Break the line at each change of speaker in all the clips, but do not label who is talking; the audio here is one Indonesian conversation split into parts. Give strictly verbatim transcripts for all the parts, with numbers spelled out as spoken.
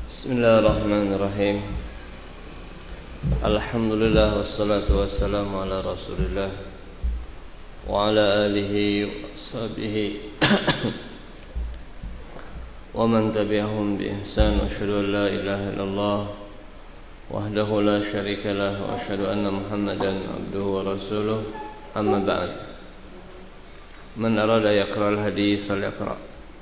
Bismillahirrahmanirrahim. Alhamdulillah wassalatu wassalamu ala Rasulillah wa ala alihi wa sahbihi wa man tabi'ahum bi ihsan. Asyhadu an la ilaha illallah wahdahu la syarika lah wa asyhadu anna Muhammadan abduhu wa rasuluh. Amma ba'd. Man arada yaqra al-hadits falyaqra.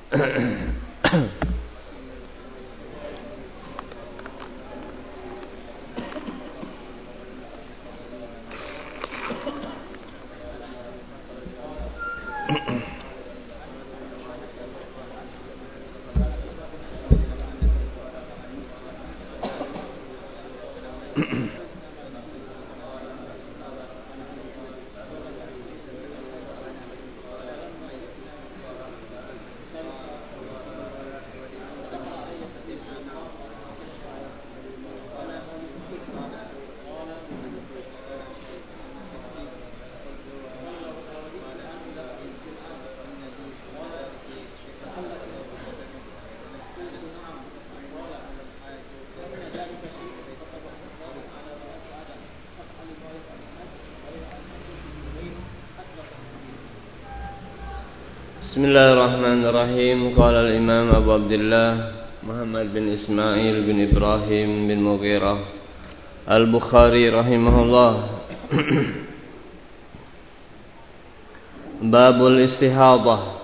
Bismillahirrahmanirrahim. Qala al-Imam Abu Abdullah Muhammad bin Ismail bin Ibrahim bin Mughirah Al-Bukhari rahimahullah. Babul istihadah.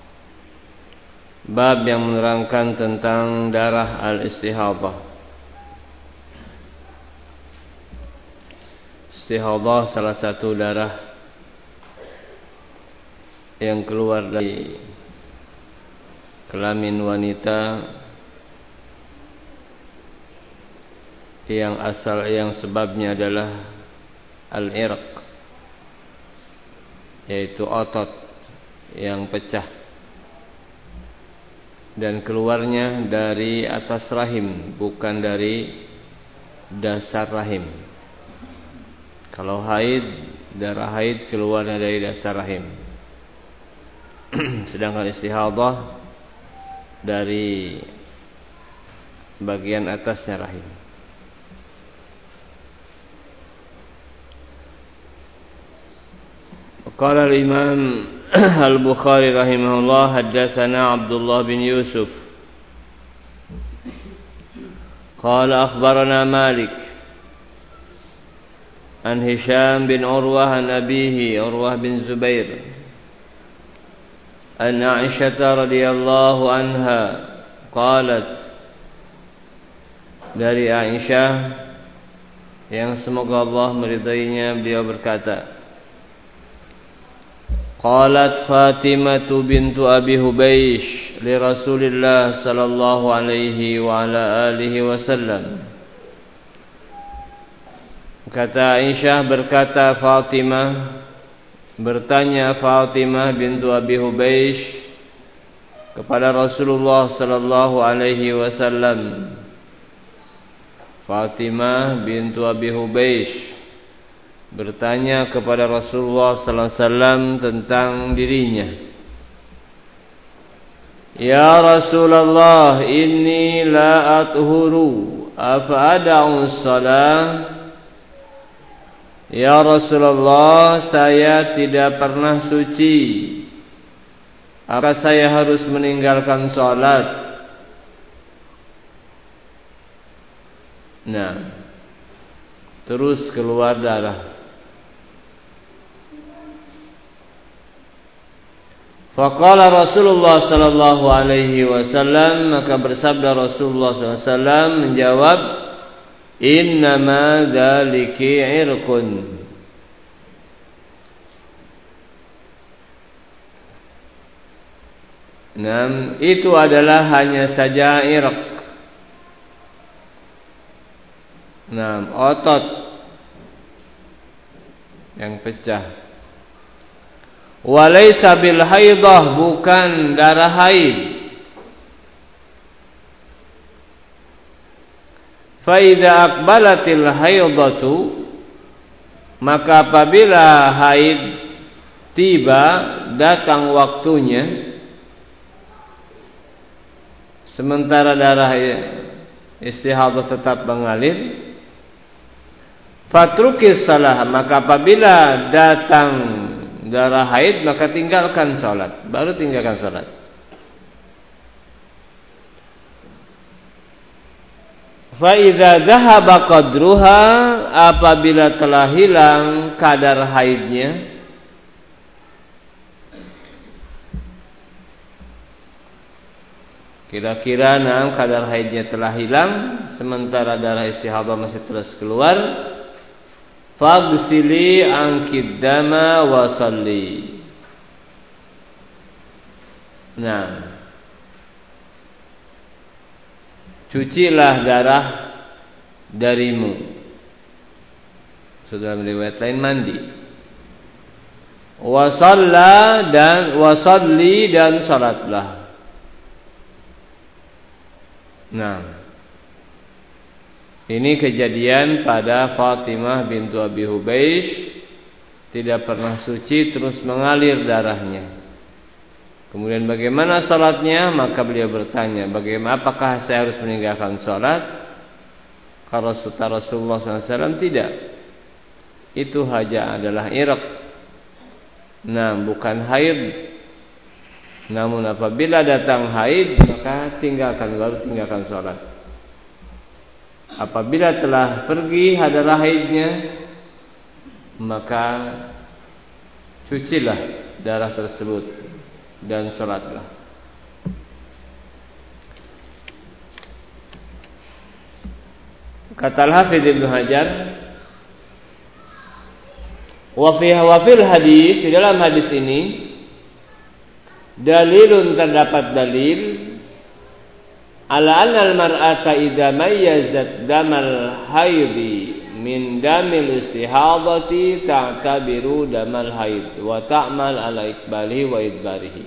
Bab yang menerangkan tentang darah al-istihadah. Istihadah salah satu darah yang keluar dari kelamin wanita yang asal yang sebabnya adalah al-irq, yaitu otot yang pecah dan keluarnya dari atas rahim, bukan dari dasar rahim. Kalau haid, darah haid keluarnya dari dasar rahim. Sedangkan istihadah dari bagian atasnya rahim. Qala al-Imam Al-Bukhari rahimahullah, haddatsana Abdullah bin Yusuf qala akhbarana Malik an Hisham bin Urwah an abihi Urwah bin Zubair an Aisyah radhiyallahu anha qalat, dari Aisyah yang semoga Allah meridainya, beliau berkata, qalat Fatimah bintu Abi Hubaysh li Rasulillah sallallahu alaihi wa ala alihi wasallam. Kata Aisyah, berkata Fatimah, bertanya Fatimah bintu Abi Hubaysh kepada Rasulullah sallallahu alaihi wasallam. Fatimah bintu Abi Hubaysh bertanya kepada Rasulullah sallallahu alaihi wasallam tentang dirinya. Ya Rasulullah, inni la athuru afa ad'u shalah. Ya Rasulullah, saya tidak pernah suci, apa saya harus meninggalkan sholat? Nah, terus keluar darah. Faqala Rasulullah sallallahu alaihi wasallam, maka bersabda Rasulullah sallallahu alaihi wasallam menjawab, innama dzaliki irqun. Nam, itu adalah hanya saja irq. Nam, otot yang pecah. Walaysa bil haidah, bukan darah haid. Fa idza aqbalatil haidatu, maka apabila haid tiba, datang waktunya, sementara darah istihadah tetap mengalir, fatrukis salah, maka apabila datang darah haid maka tinggalkan salat, baru tinggalkan salat. Fa idza dhahaba qadruha, apabila telah hilang kadar haidnya, kira-kira enam kadar haidnya telah hilang sementara darah istihadah masih terus keluar, faghsili ankid dama wa salli. Nah, cucilah darah darimu. Sudah riwayat lain mandi. Wa shalla dan wa salli dan salatlah. Nah, ini kejadian pada Fatimah bintu Abi Hubeish, tidak pernah suci terus mengalir darahnya. Kemudian bagaimana salatnya? Maka beliau bertanya, bagaimana, apakah saya harus meninggalkan salat? Kalau kata Rasulullah shallallahu alaihi wasallam, tidak. Itu hanya adalah irq, nah bukan haid. Namun apabila datang haid maka tinggalkan, baru tinggalkan salat. Apabila telah pergi darah haidnya, maka cucilah darah tersebut dan salatlah. Kata Al-Hafidz Ibnu Hajar, wa fi hawafil hadis, di dalam hadis ini dalilun, terdapat dalil ala anna al-mar'ata idza mayyazat damal haidi min damil istihadati ta'tabiru damal haid wa ta'mal ala ikbalihi wa idbarihi.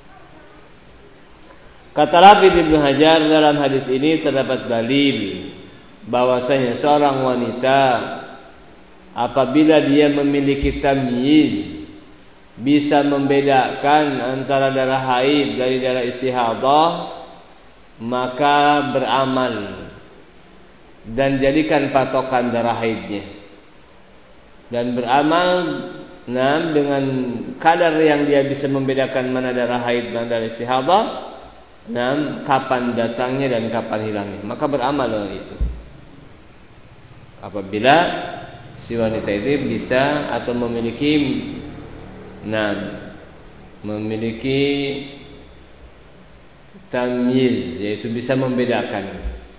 Kata Hafidz Ibnu Hajar, dalam hadis ini terdapat dalil bahwasanya seorang wanita apabila dia memiliki tamyiz, bisa membedakan antara darah haid dari darah istihadah, maka beramal dan jadikan patokan darah haidnya, dan beramal nah, dengan kadar yang dia bisa membedakan mana darah haid dan darah istihadah, nah, kapan datangnya dan kapan hilangnya, maka beramal dengan itu. Apabila si wanita itu bisa atau memiliki Nah, memiliki tamyiz, yaitu bisa membedakan.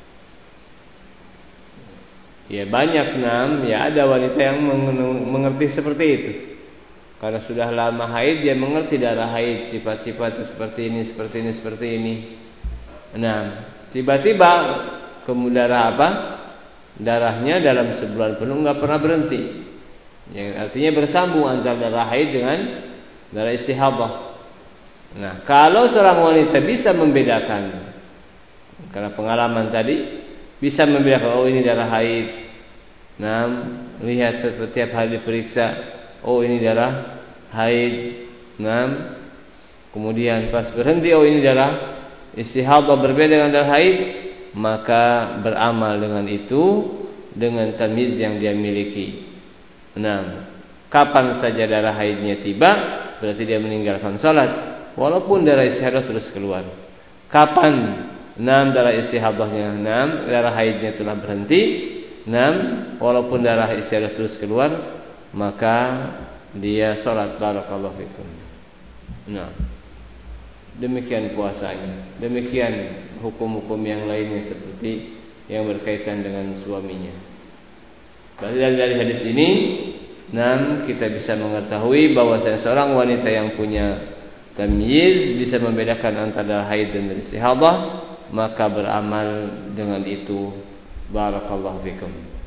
Ya banyak nam, ya ada wanita yang mengerti seperti itu. Karena sudah lama haid, dia mengerti darah haid, sifat-sifatnya seperti ini, seperti ini, seperti ini. Nah, tiba-tiba kemudian darah apa? Darahnya dalam sebulan penuh nggak pernah berhenti. Yang artinya bersambung antara darah haid dengan darah istihadah. Nah, kalau seorang wanita bisa membedakan, karena pengalaman tadi bisa membedakan, oh ini darah haid. Nah, lihat setiap hari diperiksa, oh ini darah haid. Nah, kemudian pas berhenti, oh ini darah istihadah, berbeda dengan darah haid, maka beramal dengan itu dengan tamyiz yang dia miliki. Nah, kapan saja darah haidnya tiba, berarti dia meninggalkan salat, walaupun darah istihadah terus keluar. Kapan enam darah istihadahnya, enam darah haidnya telah berhenti, enam walaupun darah istihadah terus keluar, maka dia salat. Barakallahu fikum. Nah, demikian puasanya, demikian hukum-hukum yang lainnya seperti yang berkaitan dengan suaminya. Dari, dari hadis ini, nah, kita bisa mengetahui bahwa seorang wanita yang punya tamyiz, bisa membedakan antara haid dan istihadah, maka beramal dengan itu. Barakallahu fikum.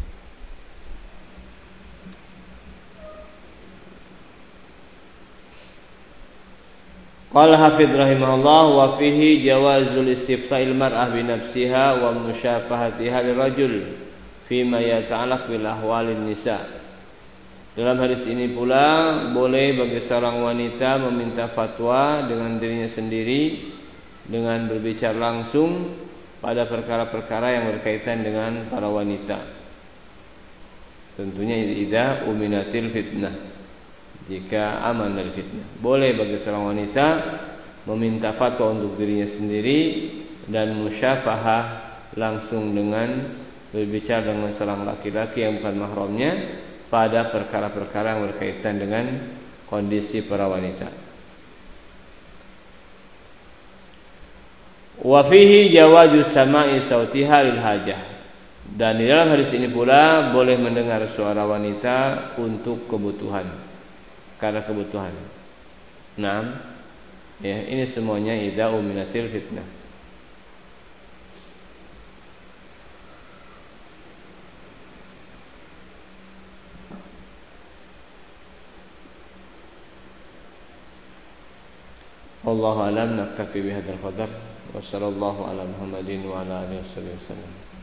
Qala Hafidz rahimahullah, wa fihi jawazul istifta'il mar'ah bi nafsiha wa musyafahatiha lirajul fima yata'allaq bil ahwalin nisa. Dalam hadis ini pula boleh bagi seorang wanita meminta fatwa dengan dirinya sendiri dengan berbicara langsung pada perkara-perkara yang berkaitan dengan para wanita. Tentunya idza uminatil fitnah, jika aman dari fitnah. Boleh bagi seorang wanita meminta fatwa untuk dirinya sendiri dan musyafahah langsung dengan berbicara dengan seorang laki-laki yang bukan mahramnya pada perkara-perkara yang berkaitan dengan kondisi para wanita. Wa fihi jawazu sama'i sautiha lil hajah. Dan di dalam hadis ini pula boleh mendengar suara wanita untuk kebutuhan, karena kebutuhan. Naam. Ya, ini semuanya idza uminatil fitnah. Wallahu a'lam, naktafi bihadzal qadar. Wassallallahu ala Muhammadin wa ala alihi wasallam.